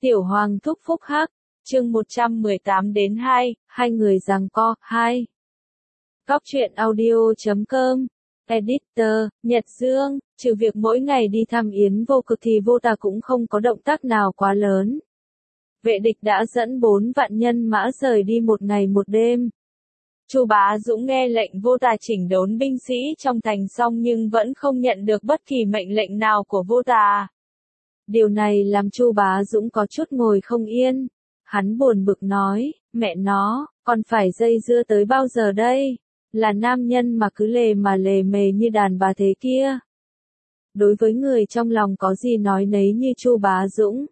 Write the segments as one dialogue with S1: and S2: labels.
S1: Tiểu Hoàng thúc phúc hắc, chương 118 đến 2, hai người giằng co, 2. Góc truyện audio.com, editor, Nhật Dương, trừ việc mỗi ngày đi thăm Yến Vô Cực thì Vô Tà cũng không có động tác nào quá lớn. Vệ địch đã dẫn 4 vạn nhân mã rời đi một ngày một đêm. Chu Bá Dũng nghe lệnh Vô Tà chỉnh đốn binh sĩ trong thành xong nhưng vẫn không nhận được bất kỳ mệnh lệnh nào của Vô Tà. Điều này làm Chu Bá Dũng có chút ngồi không yên. Hắn buồn bực nói, mẹ nó, còn phải dây dưa tới bao giờ đây? Là nam nhân mà cứ lề mề như đàn bà thế kia. Đối với người trong lòng có gì nói nấy như Chu Bá Dũng.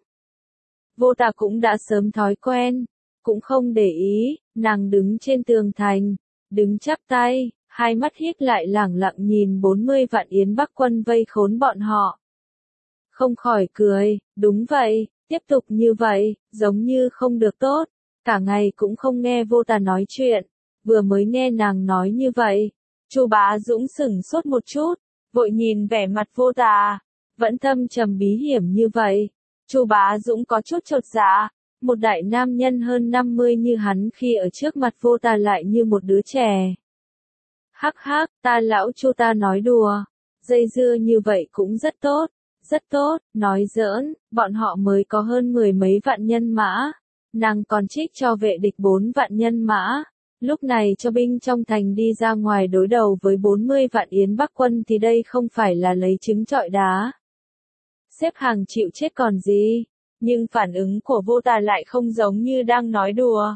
S1: Vô Tà cũng đã sớm thói quen, cũng không để ý, nàng đứng trên tường thành, đứng chắp tay, hai mắt híp lại lẳng lặng nhìn 40 vạn Yến Bắc quân vây khốn bọn họ. Không khỏi cười, đúng vậy, tiếp tục như vậy, giống như không được tốt, cả ngày cũng không nghe Vô Tà nói chuyện, vừa mới nghe nàng nói như vậy, Chu Bá Dũng sửng sốt một chút, vội nhìn vẻ mặt Vô Tà, vẫn thâm trầm bí hiểm như vậy, Chu Bá Dũng có chút chột dạ, một đại nam nhân hơn 50 như hắn khi ở trước mặt Vô Tà lại như một đứa trẻ. Hắc hắc, ta lão Chu ta nói đùa, dây dưa như vậy cũng rất tốt. Rất tốt, nói giỡn, bọn họ mới có hơn 10 mấy vạn nhân mã. Nàng còn trích cho vệ địch 4 vạn nhân mã. Lúc này cho binh trong thành đi ra ngoài đối đầu với 40 vạn Yến Bắc quân thì đây không phải là lấy trứng trọi đá. Xếp hàng chịu chết còn gì, nhưng phản ứng của Vô Tà lại không giống như đang nói đùa.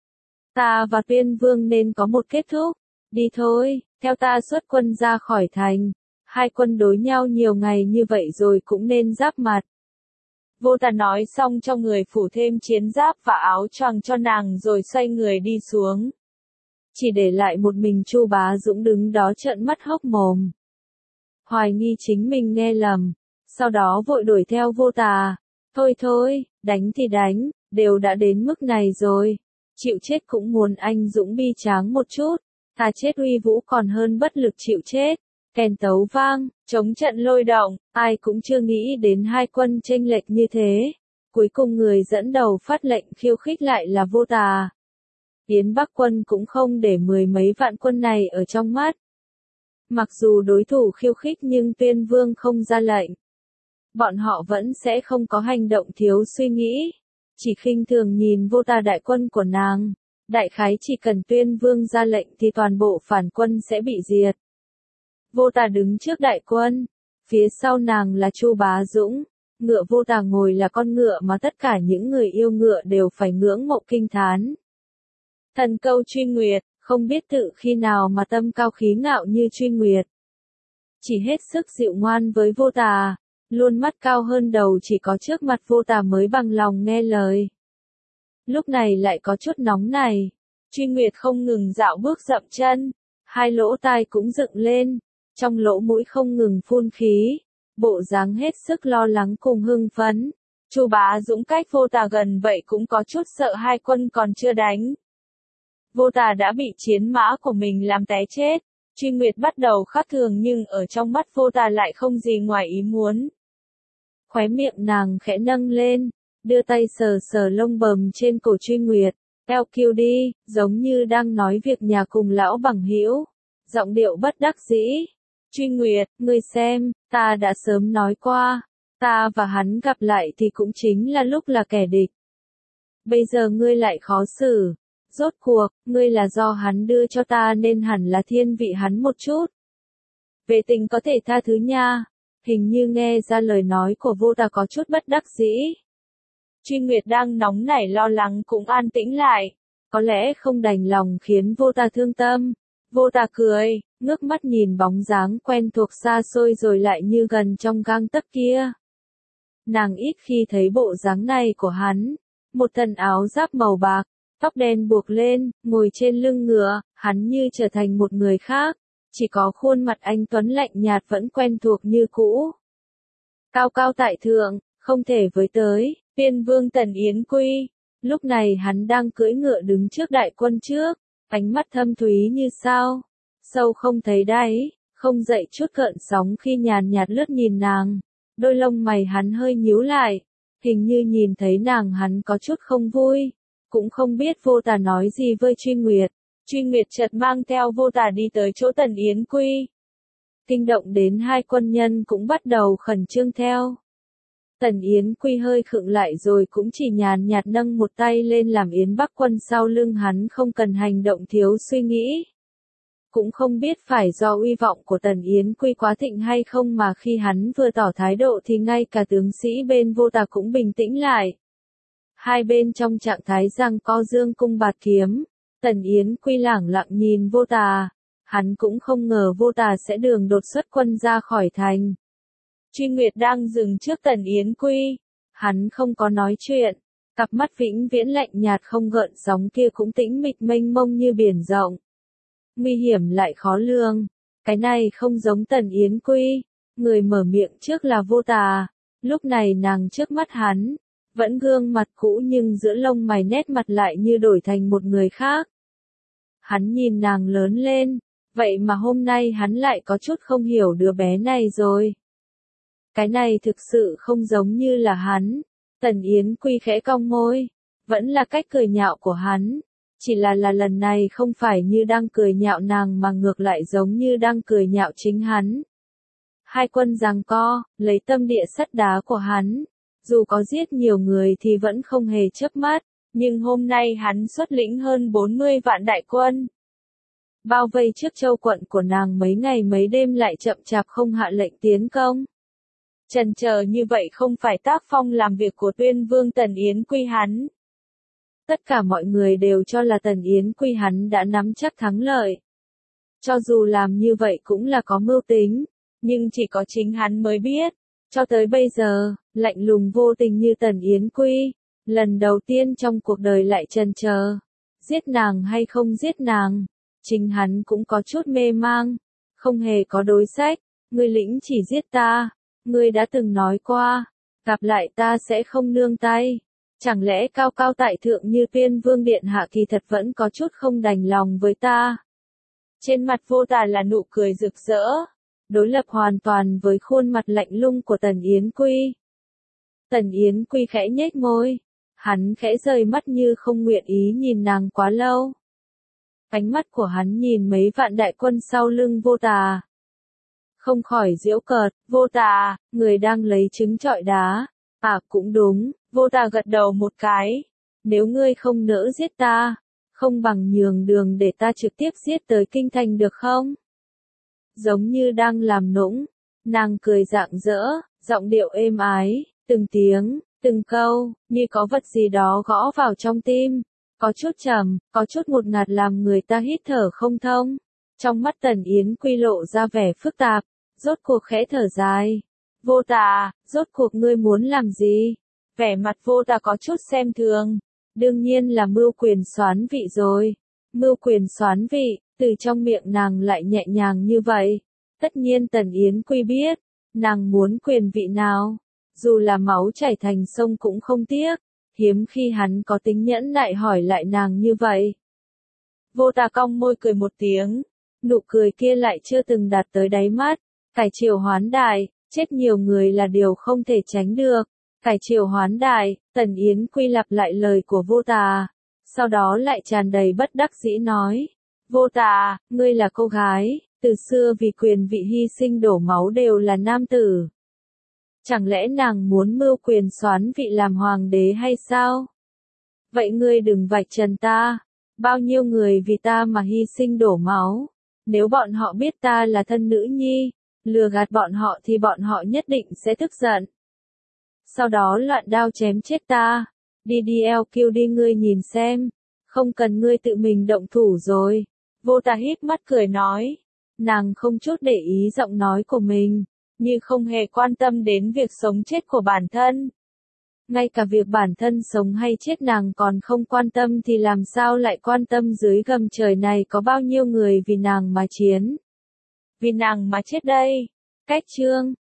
S1: Ta và Tuyên Vương nên có một kết thúc, đi thôi, theo ta xuất quân ra khỏi thành. Hai quân đối nhau nhiều ngày như vậy rồi cũng nên giáp mặt. Vô Tà nói xong cho người phủ thêm chiến giáp và áo choàng cho nàng rồi xoay người đi xuống. Chỉ để lại một mình Chu Bá Dũng đứng đó trợn mắt hốc mồm. Hoài nghi chính mình nghe lầm, sau đó vội đuổi theo Vô Tà. Thôi, đánh thì đánh, đều đã đến mức này rồi. Chịu chết cũng muốn anh Dũng bi tráng một chút, thà chết uy vũ còn hơn bất lực chịu chết. Kèn tấu vang, chống trận lôi động, ai cũng chưa nghĩ đến hai quân chênh lệch như thế. Cuối cùng người dẫn đầu phát lệnh khiêu khích lại là Vô Tà. Yến Bắc quân cũng không để 10 mấy vạn quân này ở trong mắt. Mặc dù đối thủ khiêu khích nhưng Tuyên Vương không ra lệnh. Bọn họ vẫn sẽ không có hành động thiếu suy nghĩ. Chỉ khinh thường nhìn Vô Tà đại quân của nàng. Đại khái chỉ cần Tuyên Vương ra lệnh thì toàn bộ phản quân sẽ bị diệt. Vô Tà đứng trước đại quân, phía sau nàng là Chu Bá Dũng, ngựa Vô Tà ngồi là con ngựa mà tất cả những người yêu ngựa đều phải ngưỡng mộ kinh thán. Thần câu Truy Nguyệt, không biết tự khi nào mà tâm cao khí ngạo như Truy Nguyệt. Chỉ hết sức dịu ngoan với Vô Tà, luôn mắt cao hơn đầu chỉ có trước mặt Vô Tà mới bằng lòng nghe lời. Lúc này lại có chút nóng này, Truy Nguyệt không ngừng dạo bước dậm chân, hai lỗ tai cũng dựng lên. Trong lỗ mũi không ngừng phun khí, bộ dáng hết sức lo lắng cùng hưng phấn. Chu Bá Dũng cách Vô Tà gần vậy cũng có chút sợ hai quân còn chưa đánh. Vô Tà đã bị chiến mã của mình làm té chết. Truy Nguyệt bắt đầu khác thường nhưng ở trong mắt Vô Tà lại không gì ngoài ý muốn. Khóe miệng nàng khẽ nâng lên, đưa tay sờ sờ lông bầm trên cổ Truy Nguyệt. Eo kiêu đi, giống như đang nói việc nhà cùng lão bằng hữu. Giọng điệu bất đắc dĩ. Truy Nguyệt, ngươi xem, ta đã sớm nói qua, ta và hắn gặp lại thì cũng chính là lúc là kẻ địch. Bây giờ ngươi lại khó xử, rốt cuộc, ngươi là do hắn đưa cho ta nên hẳn là thiên vị hắn một chút. Về tình có thể tha thứ nha, hình như nghe ra lời nói của Vô Tà có chút bất đắc dĩ. Truy Nguyệt đang nóng nảy lo lắng cũng an tĩnh lại, có lẽ không đành lòng khiến Vô Tà thương tâm. Vô Tà cười, ngước mắt nhìn bóng dáng quen thuộc xa xôi rồi lại như gần trong gang tấc kia. Nàng ít khi thấy bộ dáng này của hắn, một thân áo giáp màu bạc, tóc đen buộc lên, ngồi trên lưng ngựa, hắn như trở thành một người khác, chỉ có khuôn mặt anh tuấn lạnh nhạt vẫn quen thuộc như cũ. Cao cao tại thượng, không thể với tới, Tuyên Vương Tần Yến Quy, lúc này hắn đang cưỡi ngựa đứng trước đại quân trước. Ánh mắt thâm thúy như sao, sâu không thấy đáy, không dậy chút gợn sóng khi nhàn nhạt lướt nhìn nàng, đôi lông mày hắn hơi nhíu lại, Hình như nhìn thấy nàng hắn có chút không vui, cũng không biết Vô Tà nói gì với Truy Nguyệt. Truy Nguyệt chợt mang theo Vô Tà đi tới chỗ Tần Yến Quy. Kinh động đến hai quân nhân cũng bắt đầu khẩn trương theo. Tần Yến Quy hơi khựng lại rồi cũng chỉ nhàn nhạt nâng một tay lên làm Yến Bắc Quân sau lưng hắn không cần hành động thiếu suy nghĩ. Cũng không biết phải do uy vọng của Tần Yến Quy quá thịnh hay không mà khi hắn vừa tỏ thái độ thì ngay cả tướng sĩ bên Vô Tà cũng bình tĩnh lại. Hai bên trong trạng thái giằng co dương cung bạt kiếm, Tần Yến Quy lẳng lặng nhìn Vô Tà. Hắn cũng không ngờ Vô Tà sẽ đường đột xuất quân ra khỏi thành. Truy Nguyệt đang dừng trước Tần Yến Quy. Hắn không có nói chuyện. Cặp mắt vĩnh viễn lạnh nhạt không gợn sóng kia cũng tĩnh mịch mênh mông như biển rộng. Nguy hiểm lại khó lường. Cái này không giống Tần Yến Quy. Người mở miệng trước là Vô Tà. Lúc này nàng trước mắt hắn. Vẫn gương mặt cũ nhưng giữa lông mày nét mặt lại như đổi thành một người khác. Hắn nhìn nàng lớn lên. Vậy mà hôm nay hắn lại có chút không hiểu đứa bé này rồi. Cái này thực sự không giống như là hắn. Tần Yến Quy khẽ cong môi. Vẫn là cách cười nhạo của hắn. Chỉ là lần này không phải như đang cười nhạo nàng mà ngược lại giống như đang cười nhạo chính hắn. Hai quân giằng co, lấy tâm địa sắt đá của hắn. Dù có giết nhiều người thì vẫn không hề chớp mắt. Nhưng hôm nay hắn xuất lĩnh hơn 40 vạn đại quân. Bao vây trước châu quận của nàng mấy ngày mấy đêm lại chậm chạp không hạ lệnh tiến công. Chần chờ như vậy không phải tác phong làm việc của Tuyên Vương Tần Yến Quy hắn. Tất cả mọi người đều cho là Tần Yến Quy hắn đã nắm chắc thắng lợi. Cho dù làm như vậy cũng là có mưu tính, nhưng chỉ có chính hắn mới biết. Cho tới bây giờ, lạnh lùng vô tình như Tần Yến Quy, lần đầu tiên trong cuộc đời lại chần chờ, giết nàng hay không giết nàng. Chính hắn cũng có chút mê mang, không hề có đối sách, ngươi lĩnh chỉ giết ta, ngươi đã từng nói qua, gặp lại ta sẽ không nương tay. Chẳng lẽ cao cao tại thượng như Tuyên Vương Điện Hạ kỳ thật vẫn có chút không đành lòng với ta? Trên mặt Vô Tà là nụ cười rực rỡ, đối lập hoàn toàn với khuôn mặt lạnh lùng của Tần Yến Quy. Tần Yến Quy khẽ nhếch môi, hắn khẽ rời mắt như không nguyện ý nhìn nàng quá lâu. Ánh mắt của hắn nhìn mấy vạn đại quân sau lưng Vô Tà. Không khỏi giễu cợt, Vô Tà, người đang lấy trứng trọi đá. À cũng đúng, Vô Tà gật đầu một cái. Nếu ngươi không nỡ giết ta, không bằng nhường đường để ta trực tiếp giết tới kinh thành được không? Giống như đang làm nũng, nàng cười rạng rỡ, giọng điệu êm ái, từng tiếng, từng câu, như có vật gì đó gõ vào trong tim. Có chút trầm, có chút ngột ngạt làm người ta hít thở không thông. Trong mắt Tần Yến Quy lộ ra vẻ phức tạp, rốt cuộc khẽ thở dài. Vô Tà, rốt cuộc ngươi muốn làm gì? Vẻ mặt Vô Tà có chút xem thường. Đương nhiên là mưu quyền soán vị rồi. Mưu quyền soán vị, từ trong miệng nàng lại nhẹ nhàng như vậy. Tất nhiên Tần Yến Quy biết, nàng muốn quyền vị nào. Dù là máu chảy thành sông cũng không tiếc. Hiếm khi hắn có tính nhẫn nại hỏi lại nàng như vậy. Vô Tà cong môi cười một tiếng, nụ cười kia lại chưa từng đạt tới đáy mắt. Cải triều hoán đại, chết nhiều người là điều không thể tránh được. Cải triều hoán đại, Tần Yến Quy lặp lại lời của Vô Tà, sau đó lại tràn đầy bất đắc dĩ nói. Vô Tà, ngươi là cô gái, từ xưa vì quyền vị hy sinh đổ máu đều là nam tử. Chẳng lẽ nàng muốn mưu quyền soán vị làm hoàng đế hay sao? Vậy ngươi đừng vạch trần ta. Bao nhiêu người vì ta mà hy sinh đổ máu. Nếu bọn họ biết ta là thân nữ nhi, lừa gạt bọn họ thì bọn họ nhất định sẽ tức giận. Sau đó loạn đao chém chết ta. Đi LQ đi ngươi nhìn xem. Không cần ngươi tự mình động thủ rồi. Vô Tà híp mắt cười nói. Nàng không chút để ý giọng nói của mình. Như không hề quan tâm đến việc sống chết của bản thân. Ngay cả việc bản thân sống hay chết nàng còn không quan tâm thì làm sao lại quan tâm dưới gầm trời này có bao nhiêu người vì nàng mà chiến. Vì nàng mà chết đây. Cách chương